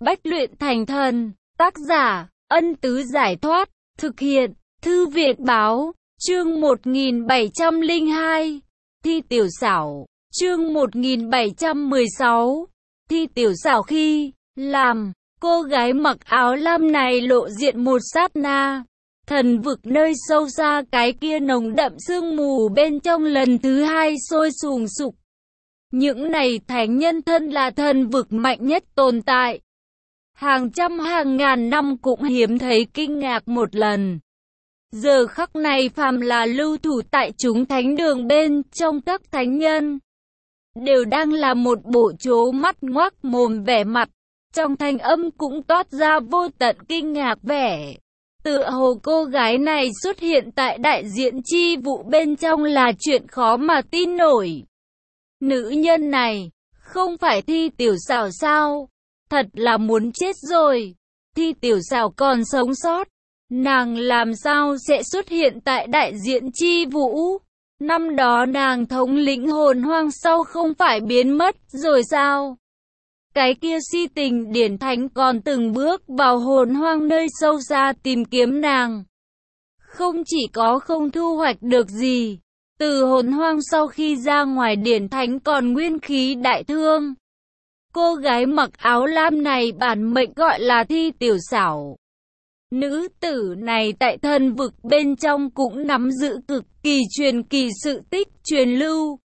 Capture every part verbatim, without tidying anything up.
Bách luyện thành thần. Tác giả, Ân Tứ Giải Thoát. Thực hiện, Thư Viện Báo. Chương một nghìn bảy trăm lẻ hai. Thi tiểu xảo. Chương một nghìn bảy trăm mười sáu. Thi tiểu xảo. Khi làm cô gái mặc áo lam này lộ diện một sát na, thần vực nơi sâu xa cái kia nồng đậm sương mù bên trong lần thứ hai sôi sùng sục. Những này thánh nhân thân là thần vực mạnh nhất tồn tại, hàng trăm hàng ngàn năm cũng hiếm thấy kinh ngạc một lần. Giờ khắc này phàm là lưu thủ tại chúng thánh đường bên trong các thánh nhân đều đang là một bộ trố mắt ngoác mồm vẻ mặt, trong thanh âm cũng toát ra vô tận kinh ngạc vẻ. Tựa hồ cô gái này xuất hiện tại đại diện chi vụ bên trong là chuyện khó mà tin nổi. Nữ nhân này, không phải Thi tiểu xảo sao? Thật là muốn chết rồi. Thi tiểu xảo còn sống sót, nàng làm sao sẽ xuất hiện tại đại diện chi vũ? Năm đó nàng thống lĩnh hồn hoang sau không phải biến mất rồi sao? Cái kia si tình điển thánh còn từng bước vào hồn hoang nơi sâu xa tìm kiếm nàng. Không chỉ có không thu hoạch được gì, từ hồn hoang sau khi ra ngoài điển thánh còn nguyên khí đại thương. Cô gái mặc áo lam này bản mệnh gọi là Thi tiểu xảo. Nữ tử này tại thần vực bên trong cũng nắm giữ cực kỳ truyền kỳ sự tích truyền lưu.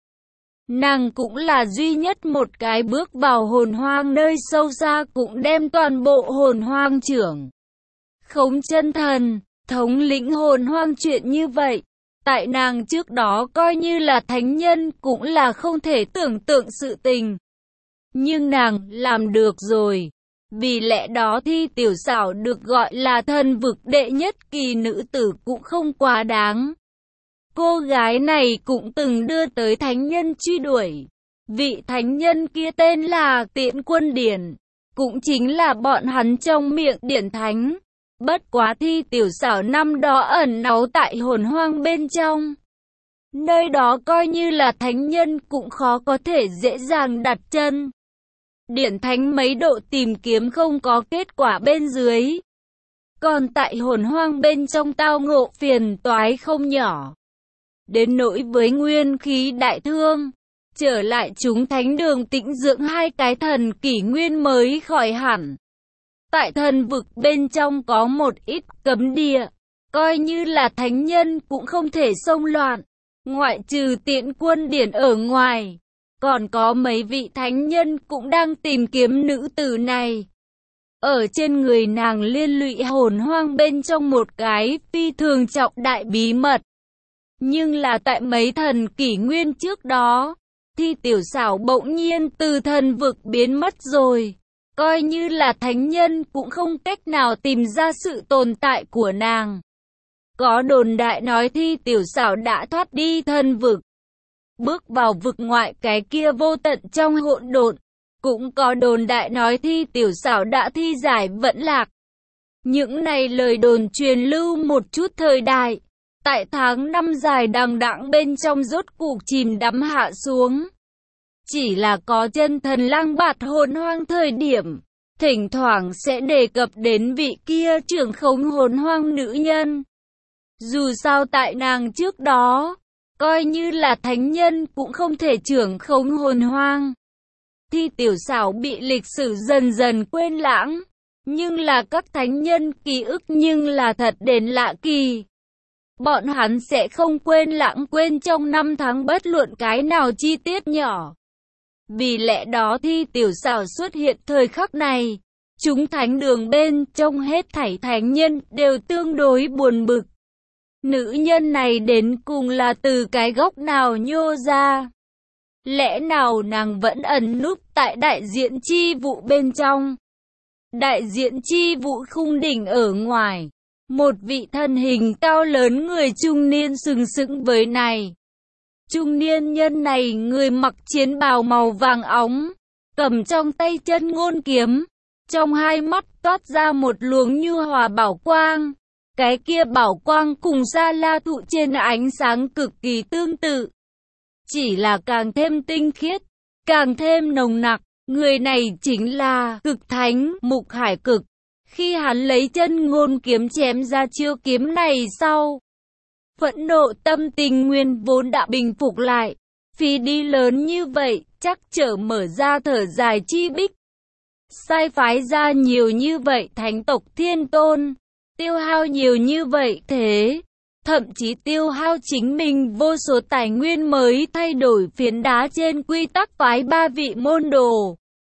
Nàng cũng là duy nhất một cái bước vào hồn hoang nơi sâu xa cũng đem toàn bộ hồn hoang trưởng khống chân thần, thống lĩnh hồn hoang. Chuyện như vậy, tại nàng trước đó coi như là thánh nhân cũng là không thể tưởng tượng sự tình. Nhưng nàng làm được rồi. Vì lẽ đó Thi tiểu xảo được gọi là thần vực đệ nhất kỳ nữ tử cũng không quá đáng. Cô gái này cũng từng đưa tới thánh nhân truy đuổi. Vị thánh nhân kia tên là Tiễn Quân Điển, cũng chính là bọn hắn trong miệng điển thánh. Bất quá Thi tiểu xảo năm đó ẩn náu tại hồn hoang bên trong. Nơi đó coi như là thánh nhân cũng khó có thể dễ dàng đặt chân. Điển thánh mấy độ tìm kiếm không có kết quả bên dưới. Còn tại hồn hoang bên trong tao ngộ phiền toái không nhỏ. Đến nỗi với nguyên khí đại thương, trở lại chúng thánh đường tĩnh dưỡng hai cái thần kỷ nguyên mới khỏi hẳn. Tại thần vực bên trong có một ít cấm địa, coi như là thánh nhân cũng không thể xông loạn. Ngoại trừ Tiễn Quân Điển ở ngoài, còn có mấy vị thánh nhân cũng đang tìm kiếm nữ tử này. Ở trên người nàng liên lụy hồn hoang bên trong một cái phi thường trọng đại bí mật. Nhưng là tại mấy thần kỷ nguyên trước đó, Thi tiểu xảo bỗng nhiên từ thần vực biến mất rồi. Coi như là thánh nhân cũng không cách nào tìm ra sự tồn tại của nàng. Có đồn đại nói Thi tiểu xảo đã thoát đi thần vực, bước vào vực ngoại cái kia vô tận trong hỗn độn. Cũng có đồn đại nói Thi tiểu xảo đã thi giải vẫn lạc. Những này lời đồn truyền lưu một chút thời đại, tại tháng năm dài đằng đẵng bên trong rốt cuộc chìm đắm hạ xuống. Chỉ là có chân thần lang bạt hồn hoang thời điểm, thỉnh thoảng sẽ đề cập đến vị kia trưởng khống hồn hoang nữ nhân. Dù sao tại nàng trước đó, coi như là thánh nhân cũng không thể trưởng khống hồn hoang. Thi tiểu xảo bị lịch sử dần dần quên lãng, nhưng là các thánh nhân ký ức nhưng là thật đến lạ kỳ. Bọn hắn sẽ không quên lãng quên trong năm tháng bất luận cái nào chi tiết nhỏ. Vì lẽ đó Thi tiểu xảo xuất hiện thời khắc này, chúng thánh đường bên trong hết thảy thánh nhân đều tương đối buồn bực. Nữ nhân này đến cùng là từ cái góc nào nhô ra? Lẽ nào nàng vẫn ẩn núp tại đại diện chi vụ bên trong? Đại diện chi vụ khung đỉnh ở ngoài, một vị thân hình cao lớn người trung niên sừng sững với này. Trung niên nhân này người mặc chiến bào màu vàng óng, cầm trong tay chân ngôn kiếm, trong hai mắt toát ra một luồng nhu hòa bảo quang. Cái kia bảo quang cùng Sa La thụ trên ánh sáng cực kỳ tương tự, chỉ là càng thêm tinh khiết, càng thêm nồng nặc. Người này chính là Cực Thánh Mục Hải Cực. Khi hắn lấy chân ngôn kiếm chém ra chiêu kiếm này sau, phẫn nộ tâm tình nguyên vốn đã bình phục lại. Phí đi lớn như vậy, chắc trở mở ra thở dài chi bích. Sai phái ra nhiều như vậy thánh tộc thiên tôn, tiêu hao nhiều như vậy thế, thậm chí tiêu hao chính mình vô số tài nguyên mới thay đổi phiến đá trên quy tắc phái ba vị môn đồ.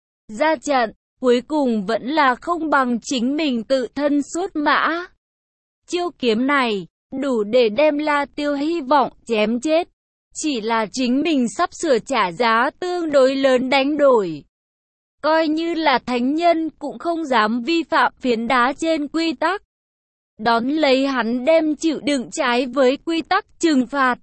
Ra trận, cuối cùng vẫn là không bằng chính mình tự thân xuất mã. Chiêu kiếm này, đủ để đem La Tiêu hy vọng chém chết. Chỉ là chính mình sắp sửa trả giá tương đối lớn đánh đổi. Coi như là thánh nhân cũng không dám vi phạm phiến đá trên quy tắc. Đón lấy hắn đem chịu đựng trái với quy tắc trừng phạt.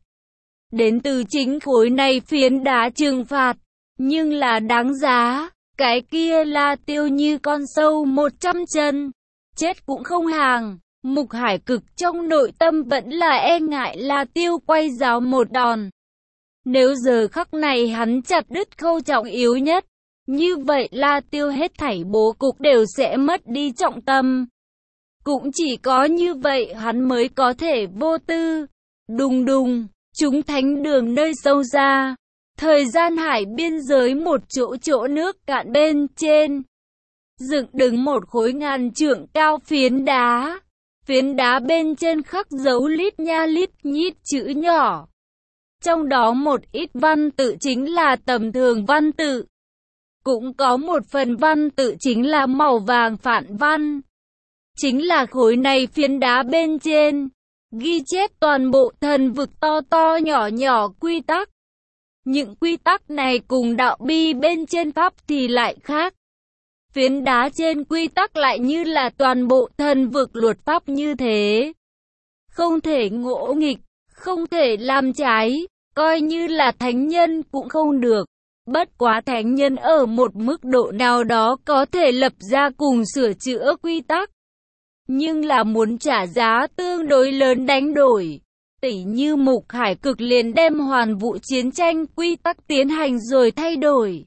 Đến từ chính khối này phiến đá trừng phạt, nhưng là đáng giá. Cái kia La Tiêu như con sâu một trăm chân, chết cũng không hàng. Mục Hải Cực trong nội tâm vẫn là e ngại La Tiêu quay giáo một đòn. Nếu giờ khắc này hắn chặt đứt khâu trọng yếu nhất, như vậy La Tiêu hết thảy bố cục đều sẽ mất đi trọng tâm. Cũng chỉ có như vậy hắn mới có thể vô tư. Đùng đùng, chúng thánh đường nơi sâu ra. Thời gian hải biên giới một chỗ chỗ nước cạn bên trên. Dựng đứng một khối ngàn trượng cao phiến đá. Phiến đá bên trên khắc dấu lít nha lít nhít chữ nhỏ. Trong đó một ít văn tự chính là tầm thường văn tự. Cũng có một phần văn tự chính là màu vàng phản văn. Chính là khối này phiến đá bên trên. Ghi chép toàn bộ thần vực to to nhỏ nhỏ quy tắc. Những quy tắc này cùng đạo bi bên trên pháp thì lại khác. Phiến đá trên quy tắc lại như là toàn bộ thần vực luật pháp như thế. Không thể ngỗ nghịch, không thể làm trái, coi như là thánh nhân cũng không được. Bất quá thánh nhân ở một mức độ nào đó có thể lập ra cùng sửa chữa quy tắc. Nhưng là muốn trả giá tương đối lớn đánh đổi. Tỉ như Mục Hải Cực liền đem hoàn vũ chiến tranh quy tắc tiến hành rồi thay đổi.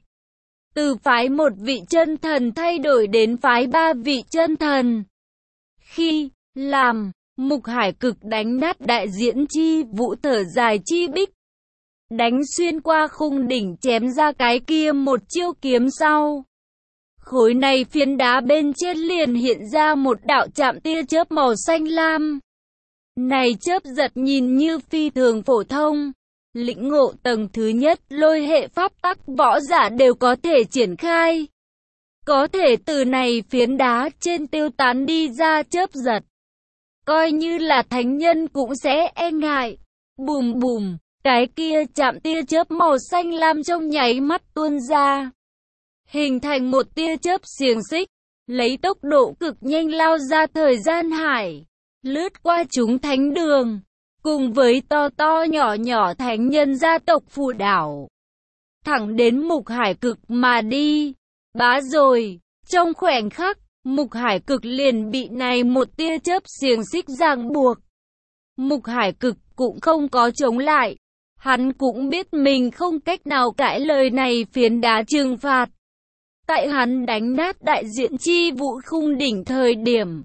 Từ phái một vị chân thần thay đổi đến phái ba vị chân thần. Khi làm, Mục Hải Cực đánh nát đại diễn chi vũ thở dài chi bích. Đánh xuyên qua khung đỉnh chém ra cái kia một chiêu kiếm sau. Khối này phiến đá bên trên liền hiện ra một đạo chạm tia chớp màu xanh lam. Này chớp giật nhìn như phi thường phổ thông. Lĩnh ngộ tầng thứ nhất lôi hệ pháp tắc võ giả đều có thể triển khai. Có thể từ này phiến đá trên tiêu tán đi ra chớp giật. Coi như là thánh nhân cũng sẽ e ngại. Bùm bùm, cái kia chạm tia chớp màu xanh lam trong nháy mắt tuôn ra. Hình thành một tia chớp xiềng xích, lấy tốc độ cực nhanh lao ra thời gian hải. Lướt qua chúng thánh đường. Cùng với to to nhỏ nhỏ thánh nhân gia tộc phù đảo. Thẳng đến Mục Hải Cực mà đi. Bá rồi, trong khoảnh khắc, Mục Hải Cực liền bị này một tia chớp xiềng xích ràng buộc. Mục Hải Cực cũng không có chống lại. Hắn cũng biết mình không cách nào cãi lời này phiến đá trừng phạt. Tại hắn đánh nát đại diện chi vũ khung đỉnh thời điểm.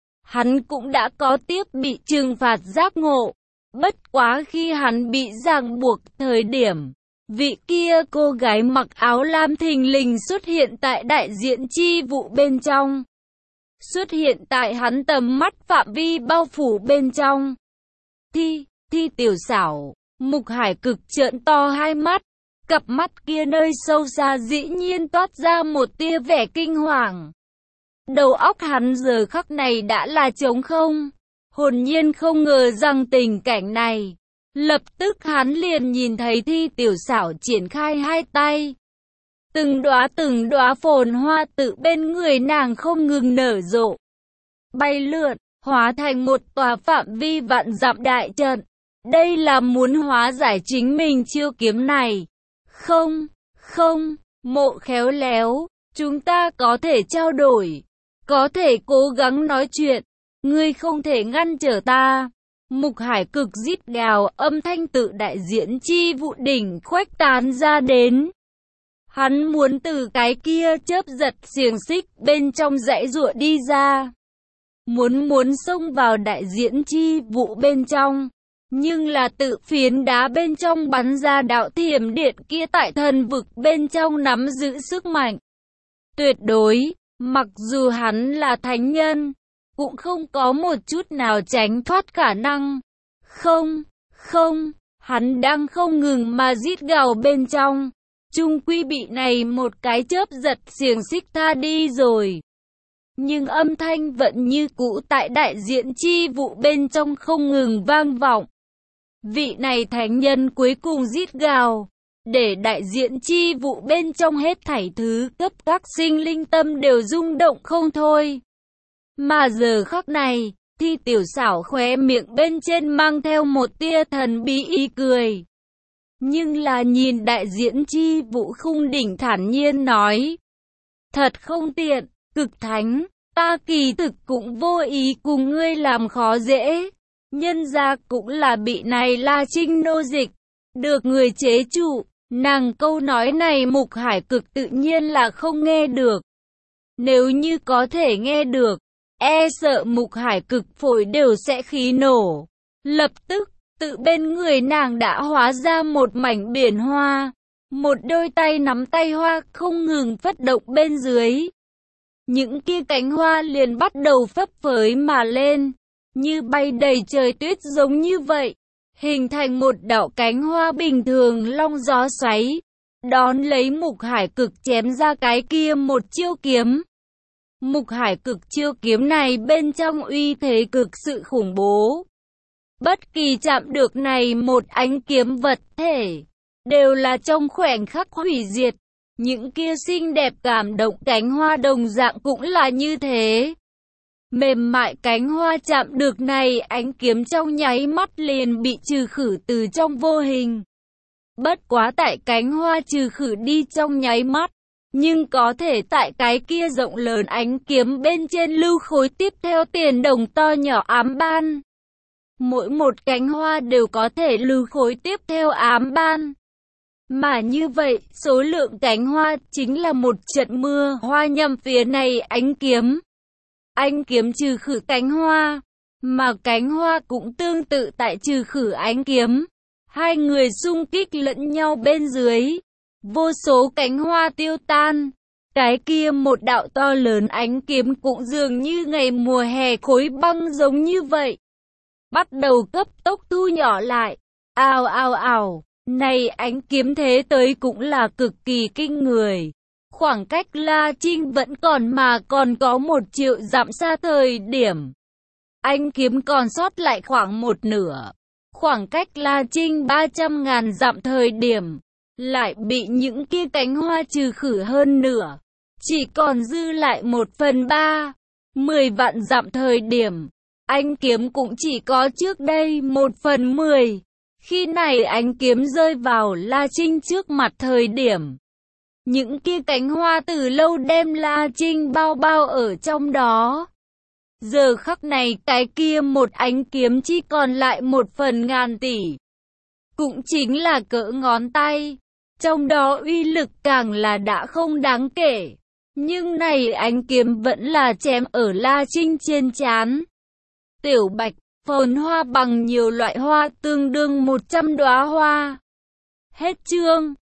Hắn cũng đã có tiếp bị trừng phạt giác ngộ. Bất quá khi hắn bị ràng buộc thời điểm, vị kia cô gái mặc áo lam thình lình xuất hiện tại đại diện chi vụ bên trong. Xuất hiện tại hắn tầm mắt phạm vi bao phủ bên trong. Thi, thi tiểu xảo, Mục Hải Cực trợn to hai mắt. Cặp mắt kia nơi sâu xa dĩ nhiên toát ra một tia vẻ kinh hoàng. Đầu óc hắn giờ khắc này đã là trống không. Hồn nhiên không ngờ rằng tình cảnh này. Lập tức hắn liền nhìn thấy thi tiểu xảo triển khai hai tay. Từng đóa từng đóa phồn hoa tự bên người nàng không ngừng nở rộ. Bay lượn, hóa thành một tòa phạm vi vạn dặm đại trận. Đây là muốn hóa giải chính mình chiêu kiếm này. Không, không, Mộ khéo léo, chúng ta có thể trao đổi. Có thể cố gắng nói chuyện. Ngươi không thể ngăn trở ta. Mục Hải Cực rít gào, âm thanh tự đại diễn chi vụ đỉnh khuếch tán ra đến. Hắn muốn từ cái kia chớp giật xiềng xích bên trong giãy giụa đi ra. Muốn muốn xông vào đại diễn chi vụ bên trong. Nhưng là tự phiến đá bên trong bắn ra đạo thiểm điện kia tại thần vực bên trong nắm giữ sức mạnh tuyệt đối. Mặc dù hắn là thánh nhân, cũng không có một chút nào tránh thoát khả năng. Không, không, hắn đang không ngừng mà rít gào bên trong. Chung quy bị này một cái chớp giật xiềng xích tha đi rồi. Nhưng âm thanh vẫn như cũ tại đại diện chi vụ bên trong không ngừng vang vọng. Vị này thánh nhân cuối cùng rít gào, để đại diện chi vụ bên trong hết thảy thứ cấp các sinh linh tâm đều rung động không thôi. Mà giờ khắc này, Thi Tiểu Xảo khóe miệng bên trên mang theo một tia thần bí ý cười. Nhưng là nhìn đại diễn chi vụ khung đỉnh thản nhiên nói. Thật không tiện, cực thánh, ta kỳ thực cũng vô ý cùng ngươi làm khó dễ. Nhân ra cũng là bị này La Trinh nô dịch, được người chế trụ. Nàng câu nói này Mục Hải Cực tự nhiên là không nghe được. Nếu như có thể nghe được, e sợ Mục Hải Cực phổi đều sẽ khí nổ. Lập tức, tự bên người nàng đã hóa ra một mảnh biển hoa. Một đôi tay nắm tay hoa không ngừng phất động bên dưới. Những kia cánh hoa liền bắt đầu phấp phới mà lên, như bay đầy trời tuyết giống như vậy. Hình thành một đạo cánh hoa bình thường long gió xoáy, đón lấy Mục Hải Cực chém ra cái kia một chiêu kiếm. Mục Hải Cực chiêu kiếm này bên trong uy thế cực sự khủng bố. Bất kỳ chạm được này một ánh kiếm vật thể, đều là trong khoảnh khắc hủy diệt. Những kia xinh đẹp cảm động cánh hoa đồng dạng cũng là như thế. Mềm mại cánh hoa chạm được này ánh kiếm trong nháy mắt liền bị trừ khử từ trong vô hình. Bất quá tại cánh hoa trừ khử đi trong nháy mắt, nhưng có thể tại cái kia rộng lớn ánh kiếm bên trên lưu khối tiếp theo tiền đồng to nhỏ ám ban. Mỗi một cánh hoa đều có thể lưu khối tiếp theo ám ban. Mà như vậy, số lượng cánh hoa chính là một trận mưa hoa nhằm phía này ánh kiếm. Ánh kiếm trừ khử cánh hoa, mà cánh hoa cũng tương tự tại trừ khử ánh kiếm. Hai người xung kích lẫn nhau bên dưới, vô số cánh hoa tiêu tan. Cái kia một đạo to lớn ánh kiếm cũng dường như ngày mùa hè khối băng giống như vậy. Bắt đầu cấp tốc thu nhỏ lại. Ào ào ào, này ánh kiếm thế tới cũng là cực kỳ kinh người. Khoảng cách La Trinh vẫn còn mà còn có một triệu dặm xa thời điểm. Ánh kiếm còn sót lại khoảng một nửa. Khoảng cách La Trinh ba trăm ngàn dặm thời điểm, lại bị những kia cánh hoa trừ khử hơn nửa. Chỉ còn dư lại một phần ba. Mười vạn dặm thời điểm, ánh kiếm cũng chỉ có trước đây một phần mười. Khi này ánh kiếm rơi vào La Trinh trước mặt thời điểm, những kia cánh hoa từ lâu đem La Trinh bao bao ở trong đó. Giờ khắc này cái kia một ánh kiếm chỉ còn lại một phần ngàn tỷ. Cũng chính là cỡ ngón tay. Trong đó uy lực càng là đã không đáng kể. Nhưng này ánh kiếm vẫn là chém ở La Trinh trên trán. Tiểu Bạch, phồn hoa bằng nhiều loại hoa tương đương một trăm đóa hoa. Hết chương.